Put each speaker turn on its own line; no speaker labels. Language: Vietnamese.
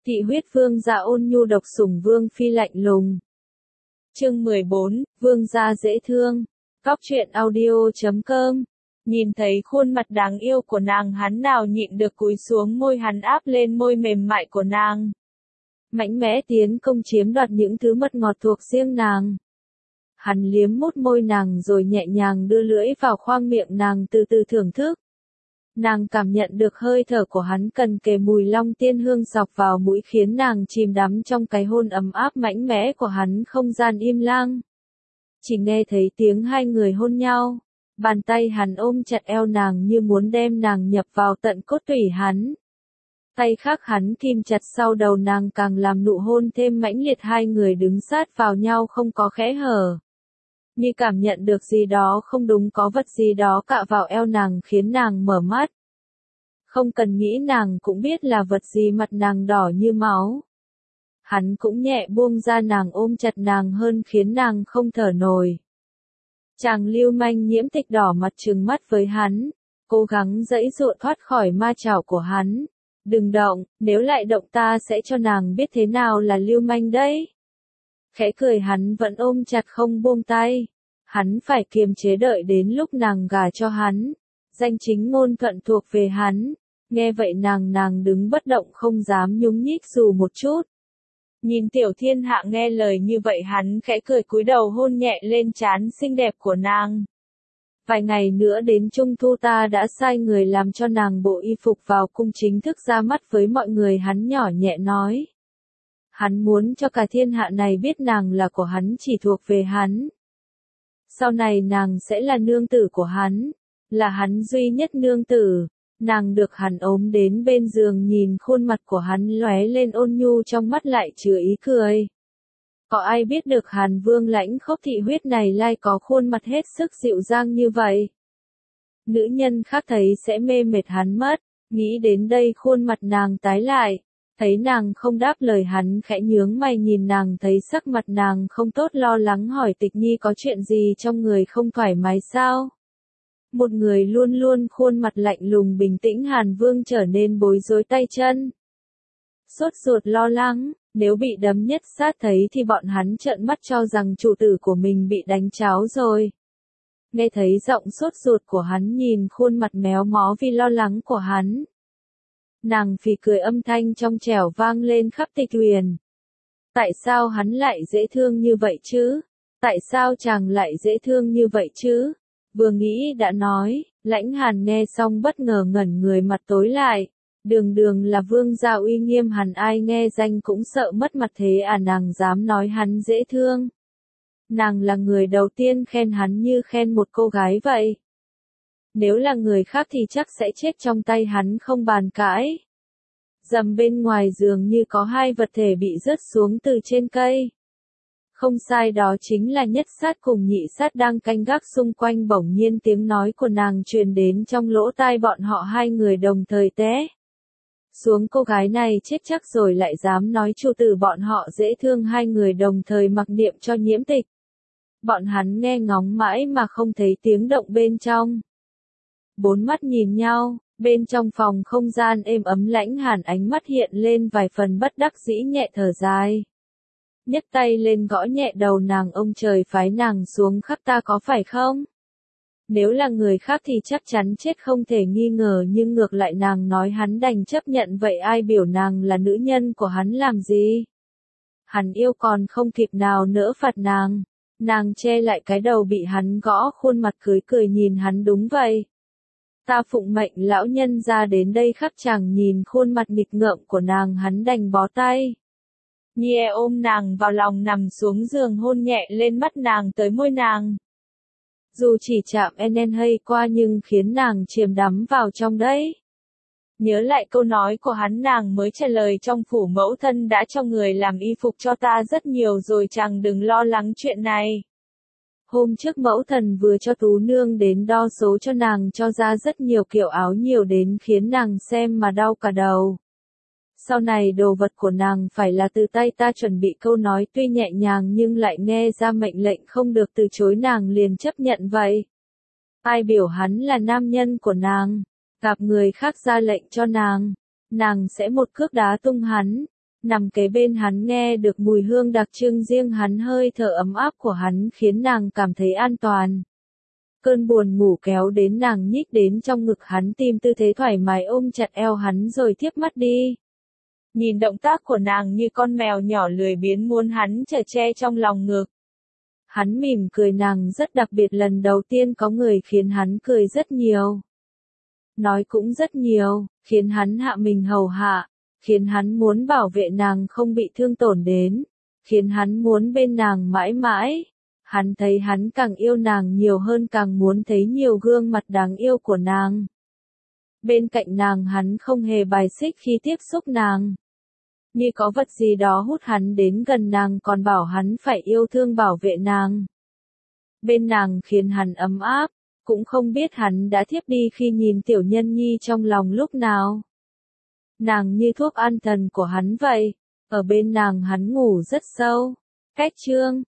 Thị huyết vương gia ôn nhu độc sủng vương phi lạnh lùng. Chương 14, vương gia dễ thương. Góc truyện audio.com. Nhìn thấy khuôn mặt đáng yêu của nàng, hắn nào nhịn được cúi xuống môi hắn áp lên môi mềm mại của nàng. Mạnh mẽ tiến công chiếm đoạt những thứ mật ngọt thuộc riêng nàng. Hắn liếm mút môi nàng rồi nhẹ nhàng đưa lưỡi vào khoang miệng nàng từ từ thưởng thức. Nàng cảm nhận được hơi thở của hắn cần kề mùi long tiên hương dọc vào mũi khiến nàng chìm đắm trong cái hôn ấm áp mạnh mẽ của hắn. Không gian im lặng. Chỉ nghe thấy tiếng hai người hôn nhau. Bàn tay hắn ôm chặt eo nàng như muốn đem nàng nhập vào tận cốt tủy hắn. Tay khác hắn kìm chặt sau đầu nàng càng làm nụ hôn thêm mãnh liệt, hai người đứng sát vào nhau không có khẽ hở. Như cảm nhận được gì đó không đúng, có vật gì đó cạ vào eo nàng khiến nàng mở mắt. Không cần nghĩ nàng cũng biết là vật gì, mặt nàng đỏ như máu. Hắn cũng nhẹ buông ra nàng, ôm chặt nàng hơn khiến nàng không thở nổi. Chàng lưu manh Nhiễm Tịch đỏ mặt trừng mắt với hắn, cố gắng giãy giụa thoát khỏi ma chảo của hắn. Đừng động, nếu lại động ta sẽ cho nàng biết thế nào là lưu manh đấy. Khẽ cười hắn vẫn ôm chặt không buông tay. Hắn phải kiềm chế đợi đến lúc nàng gả cho hắn. Danh chính ngôn thuận thuộc về hắn. Nghe vậy nàng đứng bất động không dám nhúc nhích dù một chút. Nhìn Tiểu Thiên Hạ nghe lời như vậy, hắn khẽ cười cúi đầu hôn nhẹ lên trán xinh đẹp của nàng. Vài ngày nữa đến Trung Thu ta đã sai người làm cho nàng bộ y phục vào cung chính thức ra mắt với mọi người, hắn nhỏ nhẹ nói. Hắn muốn cho cả thiên hạ này biết nàng là của hắn, chỉ thuộc về hắn. Sau này nàng sẽ là nương tử của hắn, là hắn duy nhất nương tử. Nàng được hắn ôm đến bên giường, nhìn khuôn mặt của hắn lóe lên ôn nhu, trong mắt lại chứa ý cười. Có ai biết được Hàn Vương lãnh khốc thị huyết này lai có khuôn mặt hết sức dịu dàng như vậy. Nữ nhân khác thấy sẽ mê mệt hắn mất. Nghĩ đến đây khuôn mặt nàng tái lại. Thấy nàng không đáp lời, hắn khẽ nhướng mày nhìn nàng, thấy sắc mặt nàng không tốt, lo lắng hỏi Tịch Nhi có chuyện gì trong người không thoải mái sao? Một người luôn luôn khuôn mặt lạnh lùng bình tĩnh, Hàn Vương trở nên bối rối tay chân. Sốt ruột lo lắng, nếu bị đấm nhất sát thấy thì bọn hắn trợn mắt cho rằng chủ tử của mình bị đánh cháo rồi. Nghe thấy giọng sốt ruột của hắn, nhìn khuôn mặt méo mó vì lo lắng của hắn. Nàng phì cười, âm thanh trong trẻo vang lên khắp Tịch Huyền. Tại sao hắn lại dễ thương như vậy chứ? Tại sao chàng lại dễ thương như vậy chứ? Vừa nghĩ đã nói. Lãnh Hàn nghe xong bất ngờ ngẩn người, mặt tối lại. Đường là vương gia uy nghiêm, hẳn ai nghe danh cũng sợ mất mặt, thế à nàng dám nói hắn dễ thương. Nàng là người đầu tiên khen hắn như khen một cô gái vậy. Nếu là người khác thì chắc sẽ chết trong tay hắn không bàn cãi. Dầm, bên ngoài giường như có hai vật thể bị rớt xuống từ trên cây. Không sai, đó chính là Nhất Sát cùng Nhị Sát đang canh gác xung quanh. Bỗng nhiên tiếng nói của nàng truyền đến trong lỗ tai bọn họ, hai người đồng thời té xuống. Cô gái này chết chắc rồi, lại dám nói chủ tử bọn họ dễ thương. Hai người đồng thời mặc niệm cho Nhiễm Tịch. Bọn hắn nghe ngóng mãi mà không thấy tiếng động bên trong. Bốn mắt nhìn nhau, bên trong phòng không gian êm ấm, Lãnh Hàn ánh mắt hiện lên vài phần bất đắc dĩ, nhẹ thở dài. Nhấc tay lên gõ nhẹ đầu nàng, ông trời phái nàng xuống khắc ta có phải không? Nếu là người khác thì chắc chắn chết không thể nghi ngờ, nhưng ngược lại nàng nói hắn đành chấp nhận, vậy ai biểu nàng là nữ nhân của hắn làm gì? Hắn yêu còn không kịp nào nỡ phạt nàng. Nàng che lại cái đầu bị hắn gõ, khuôn mặt cười nhìn hắn, đúng vậy. Ta phụng mệnh lão nhân ra đến đây khắc. Chàng nhìn khuôn mặt nghịch ngợm của nàng, hắn đành bó tay. Nhẹ ôm nàng vào lòng, nằm xuống giường hôn nhẹ lên mắt nàng tới môi nàng. Dù chỉ chạm enen hay qua nhưng khiến nàng chìm đắm vào trong đấy. Nhớ lại câu nói của hắn, nàng mới trả lời, trong phủ mẫu thân đã cho người làm y phục cho ta rất nhiều rồi, chàng đừng lo lắng chuyện này. Hôm trước mẫu thần vừa cho Tú Nương đến đo số cho nàng, cho ra rất nhiều kiểu áo, nhiều đến khiến nàng xem mà đau cả đầu. Sau này đồ vật của nàng phải là từ tay ta chuẩn bị. Câu nói tuy nhẹ nhàng nhưng lại nghe ra mệnh lệnh không được từ chối, nàng liền chấp nhận vậy. Ai biểu hắn là nam nhân của nàng, gặp người khác ra lệnh cho nàng sẽ một cước đá tung hắn. Nằm kế bên hắn nghe được mùi hương đặc trưng riêng hắn, hơi thở ấm áp của hắn khiến nàng cảm thấy an toàn. Cơn buồn ngủ kéo đến nàng nhích đến trong ngực hắn, tìm tư thế thoải mái ôm chặt eo hắn rồi thiếp mắt đi. Nhìn động tác của nàng như con mèo nhỏ lười biếng muốn hắn chở che trong lòng ngực. Hắn mỉm cười, nàng rất đặc biệt, lần đầu tiên có người khiến hắn cười rất nhiều. Nói cũng rất nhiều, khiến hắn hạ mình hầu hạ, khiến hắn muốn bảo vệ nàng không bị thương tổn đến, khiến hắn muốn bên nàng mãi mãi. Hắn thấy hắn càng yêu nàng nhiều hơn, càng muốn thấy nhiều gương mặt đáng yêu của nàng. Bên cạnh nàng hắn không hề bài xích khi tiếp xúc nàng. Như có vật gì đó hút hắn đến gần nàng, còn bảo hắn phải yêu thương bảo vệ nàng. Bên nàng khiến hắn ấm áp, cũng không biết hắn đã thiếp đi khi nhìn Tiểu Nhân Nhi trong lòng lúc nào. Nàng như thuốc an thần của hắn vậy, ở bên nàng hắn ngủ rất sâu. Cách chương